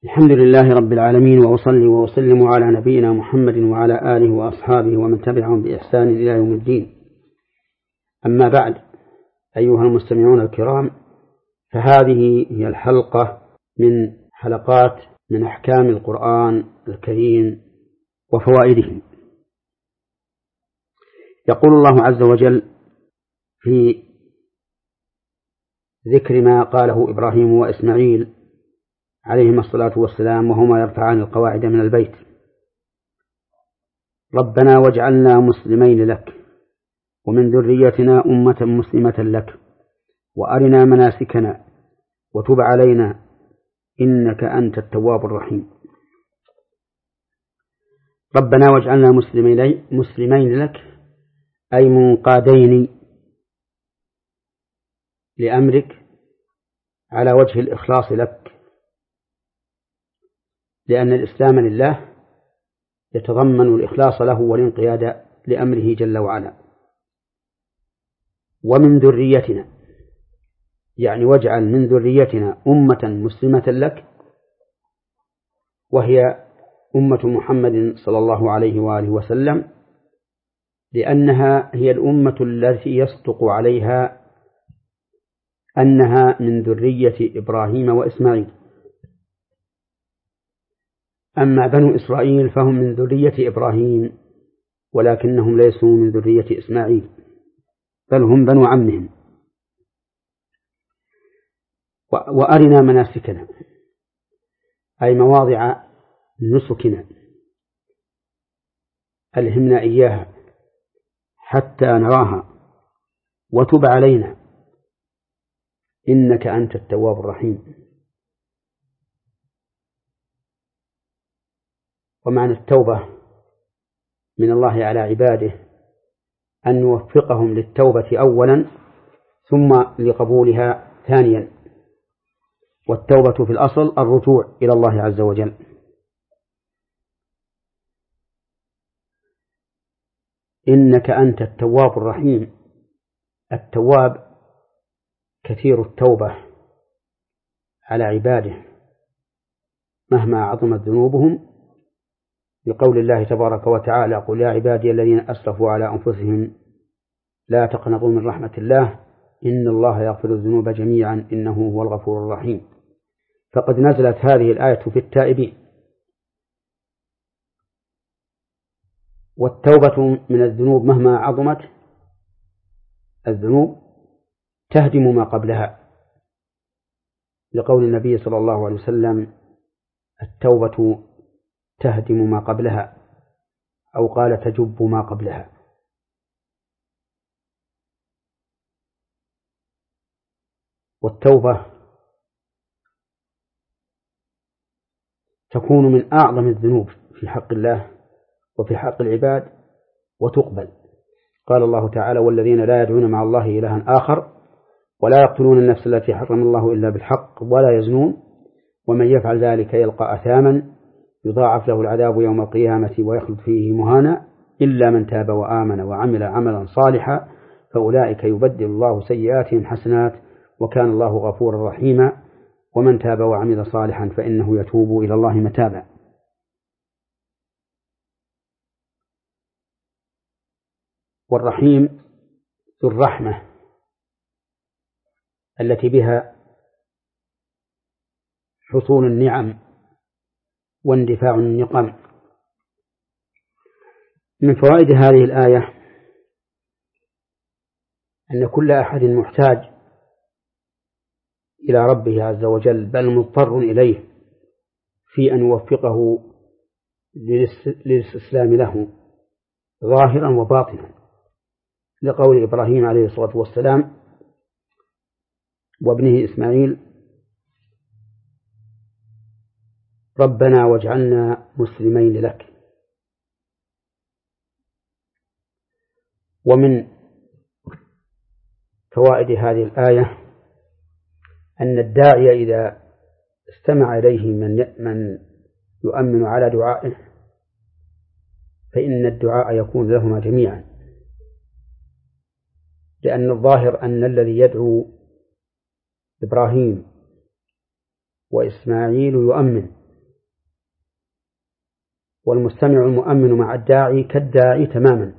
الحمد لله رب العالمين، وأصلي وأسلم على نبينا محمد وعلى آله وأصحابه ومن تبعهم بإحسان إلى يوم الدين. أما بعد، أيها المستمعون الكرام، فهذه هي الحلقة من حلقات من أحكام القرآن الكريم وفوائده. يقول الله عز وجل في ذكر ما قاله إبراهيم وإسماعيل عليهما الصلاة والسلام وهما يرفعان القواعد من البيت: ربنا واجعلنا مسلمين لك ومن ذريتنا أمة مسلمة لك وأرنا مناسكنا وتب علينا إنك أنت التواب الرحيم. ربنا واجعلنا مسلمين لك، أي منقادين لأمرك على وجه الإخلاص لك، لأن الإسلام لله يتضمن الإخلاص له والانقياد لأمره جل وعلا. ومن ذريتنا، يعني واجعل من ذريتنا أمة مسلمة لك، وهي أمة محمد صلى الله عليه وآله وسلم، لأنها هي الأمة التي يصدق عليها أنها من ذرية إبراهيم وإسماعيل. أما بنو إسرائيل فهم من ذرية إبراهيم ولكنهم ليسوا من ذرية إسماعيل، بل هم بنو عمهم. وأرنا مناسكنا، أي مواضع نسكنا، ألهمنا إياها حتى نراها، وتب علينا إنك أنت التواب الرحيم. ومعنى التوبة من الله على عباده أن يوفقهم للتوبة أولا ثم لقبولها ثانيا. والتوبة في الأصل الرجوع إلى الله عز وجل. إنك أنت التواب الرحيم. التواب كثير التوبة على عباده مهما عظمت ذنوبهم، لقول الله تبارك وتعالى: قل يا عبادي الذين أسرفوا على أنفسهم لا تقنطوا من رحمة الله إن الله يغفر الذنوب جميعا إنه هو الغفور الرحيم. فقد نزلت هذه الآية في التائبين. والتوبة من الذنوب مهما عظمت الذنوب تهدم ما قبلها، لقول النبي صلى الله عليه وسلم: التوبة تهدم ما قبلها، أو قال تجب ما قبلها. والتوبة تكون من أعظم الذنوب في حق الله وفي حق العباد وتقبل. قال الله تعالى: والذين لا يدعون مع الله إلها آخر ولا يقتلون النفس التي حرم الله إلا بالحق ولا يزنون ومن يفعل ذلك يلقى أثاما يضاعف له العذاب يوم القيامة ويخلد فيه مهانا إلا من تاب وآمن وعمل عملا صالحا فأولئك يبدل الله سيئاتهم حسنات وكان الله غفورا رحيما ومن تاب وعمل صالحا فإنه يتوب إلى الله متابا. والرحيم ذو الرحمة التي بها حصول النعم واندفاع النقم. من فوائد هذه الآية أن كل أحد محتاج إلى ربه عز وجل، بل مضطر إليه في أن يوفقه للاستسلام له ظاهرا وباطنا، لقول إبراهيم عليه الصلاة والسلام وابنه إسماعيل: ربنا واجعلنا مسلمين لك. ومن فوائد هذه الآية أن الداعي إذا استمع إليه من يؤمن على دعائه فإن الدعاء يكون لهما جميعا، لأن الظاهر أن الذي يدعو إبراهيم وإسماعيل يؤمن، والمستمع المؤمن مع الداعي كالداعي تماما.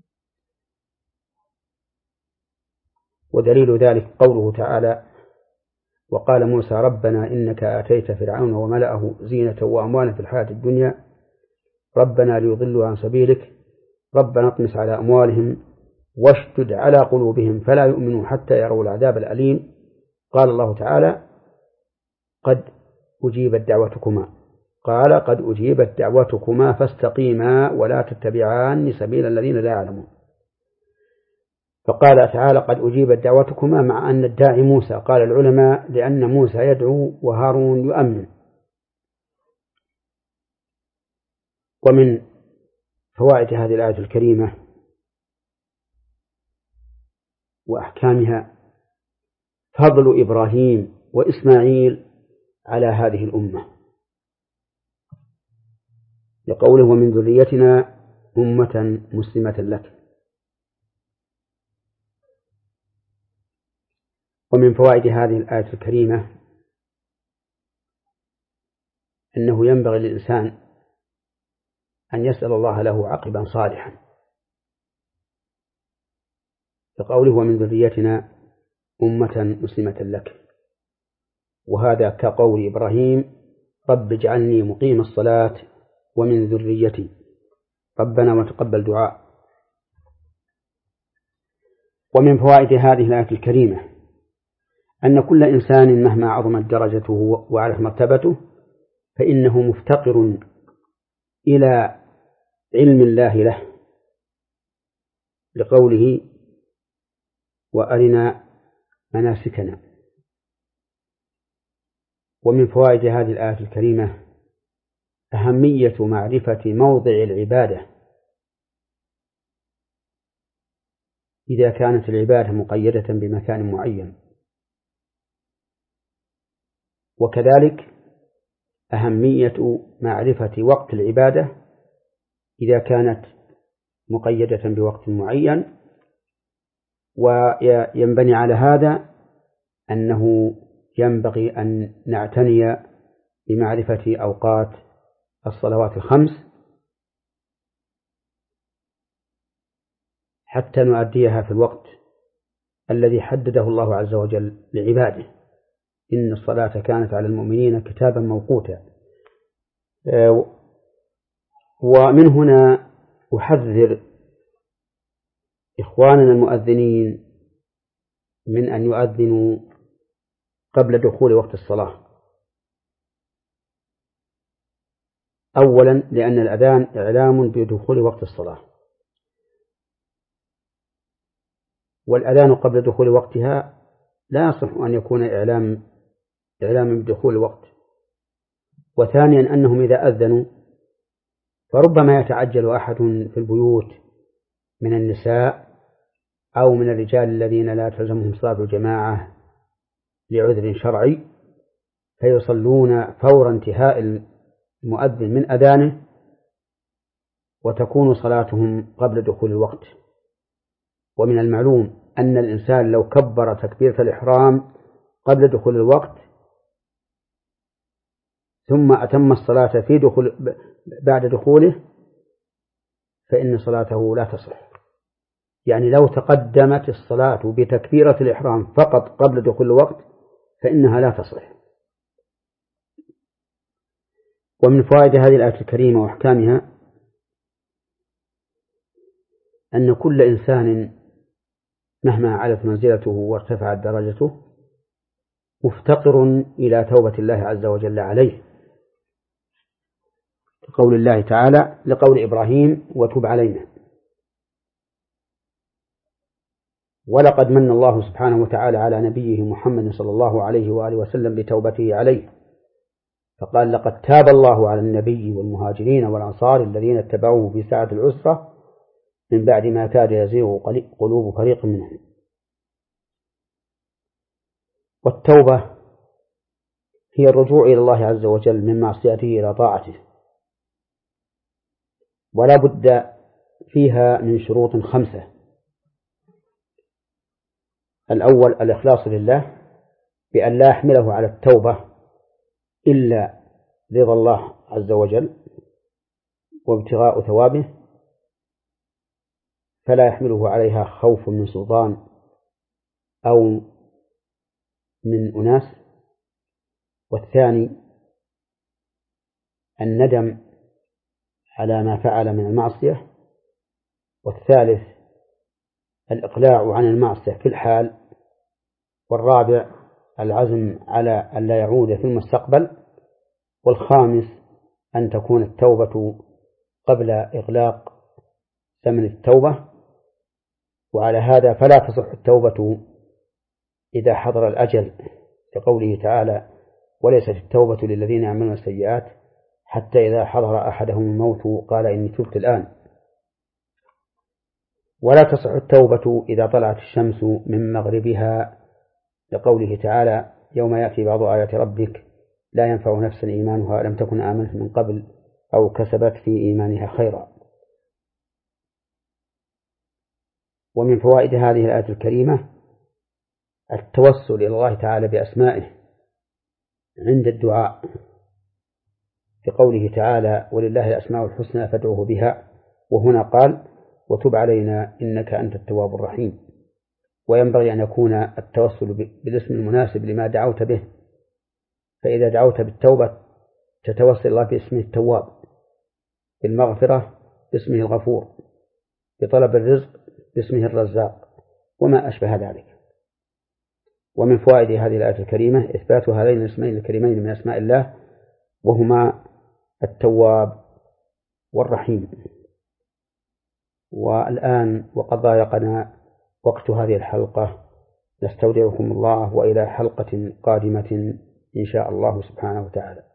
ودليل ذلك قوله تعالى: وقال موسى ربنا إنك آتيت فرعون وملأه زينة وأموالا في الحياة الدنيا ربنا ليضلوا عن سبيلك ربنا اطمس على أموالهم واشدد على قلوبهم فلا يؤمنوا حتى يروا العذاب الأليم. قال الله تعالى: قد أجيبت دعوتكما فاستقيما ولا تتبعان سبيل الذين لا يعلمون. فقال تعالى: قد أجيبت دعوتكما مع أن الداعي موسى. قال العلماء: لأن موسى يدعو وهارون يؤمن. ومن فوائد هذه الآية الكريمة وأحكامها فضل إبراهيم وإسماعيل على هذه الأمة، لقوله: ومن ذريتنا أمة مسلمة لك. ومن فوائد هذه الآية الكريمة أنه ينبغي للإنسان أن يسأل الله له عقبا صالحا، لقوله: ومن ذريتنا أمة مسلمة لك. وهذا كقول إبراهيم: رب اجعلني مقيم الصلاة ومن ذريتي ربنا وتقبل دعاء. ومن فوائد هذه الآية الكريمة أن كل إنسان مهما عظمت درجته وعلت مرتبته فإنه مفتقر إلى علم الله له، لقوله: وأرنا مناسكنا. ومن فوائد هذه الآية الكريمة أهمية معرفة موضع العبادة إذا كانت العبادة مقيدة بمكان معين، وكذلك أهمية معرفة وقت العبادة إذا كانت مقيدة بوقت معين. وينبني على هذا أنه ينبغي أن نعتني بمعرفة أوقات الصلوات الخمس حتى نؤديها في الوقت الذي حدده الله عز وجل لعباده: إن الصلاة كانت على المؤمنين كتابا موقوتا. ومن هنا أحذر إخواننا المؤذنين من أن يؤذنوا قبل دخول وقت الصلاة. أولا لأن الأذان إعلام بدخول وقت الصلاة، والأذان قبل دخول وقتها لا يصح أن يكون إعلام بدخول الوقت. وثانيا أنهم إذا أذنوا فربما يتعجل أحد في البيوت من النساء أو من الرجال الذين لا تلزمهم صلاة الجماعة لعذر شرعي، فيصلون فور انتهاء المؤذن من أذانه وتكون صلاتهم قبل دخول الوقت. ومن المعلوم أن الإنسان لو كبر تكبيرة الإحرام قبل دخول الوقت ثم أتم الصلاة بعد دخوله فإن صلاته لا تصح. يعني لو تقدمت الصلاة بتكبيرة الإحرام فقط قبل دخول الوقت فإنها لا تصح. ومن فوائد هذه الآية الكريمة وأحكامها أن كل إنسان مهما علت منزلته وارتفعت درجته مفتقر إلى توبة الله عز وجل عليه، قول الله تعالى لقول إبراهيم: وتب علينا. ولقد من الله سبحانه وتعالى على نبيه محمد صلى الله عليه وآله وسلم بتوبته عليه، فقال: لقد تاب الله على النبي والمهاجرين والأنصار الذين اتبعوه في ساعة العسرة من بعد ما كاد يزيغ قلوب فريق منهم. والتوبة هي الرجوع إلى الله عز وجل من معصيته إلى طاعته، ولا بد فيها من شروط 5: الأول الإخلاص لله بأن لا يحمله على التوبة إلا رضا الله عز وجل، وابتغاء ثوابه فلا يحمله عليها خوف من سلطان أو من أناس. والثاني الندم على ما فعل من المعصية. والثالث الإقلاع عن المعصية في الحال. والرابع العزم على أن لا يعود في المستقبل. والخامس أن تكون التوبة قبل إغلاق ثمن التوبة. وعلى هذا فلا تصح التوبة إذا حضر الأجل، كقوله تعالى: وليست التوبة للذين يعملون السيئات حتى إذا حضر أحدهم الموت قال إني تبت الآن. ولا تصح التوبة إذا طلعت الشمس من مغربها، لقوله تعالى: يوم يأتي بعض آيات ربك لا ينفع نفسا إيمانها لم تكن آمنت من قبل أو كسبت في إيمانها خيرا. ومن فوائد هذه الآية الكريمة التوسل إلى الله تعالى بأسمائه عند الدعاء، كقوله تعالى: ولله الأسماء الحسنى فادعوه بها. وهنا قال: وتب علينا إنك أنت التواب الرحيم. وينبغي أن يكون التوسل بالاسم المناسب لما دعوت به، فإذا دعوت بالتوبة تتوسل الله باسمه التواب، بالمغفرة باسمه الغفور، بطلب الرزق باسمه الرزاق، وما أشبه ذلك. ومن فوائد هذه الآية الكريمة إثبات هذين الاسمين الكريمين من أسماء الله، وهما التواب والرحيم. والآن وقد ضايقنا وقت هذه الحلقة، نستودعكم الله وإلى حلقة قادمة إن شاء الله سبحانه وتعالى.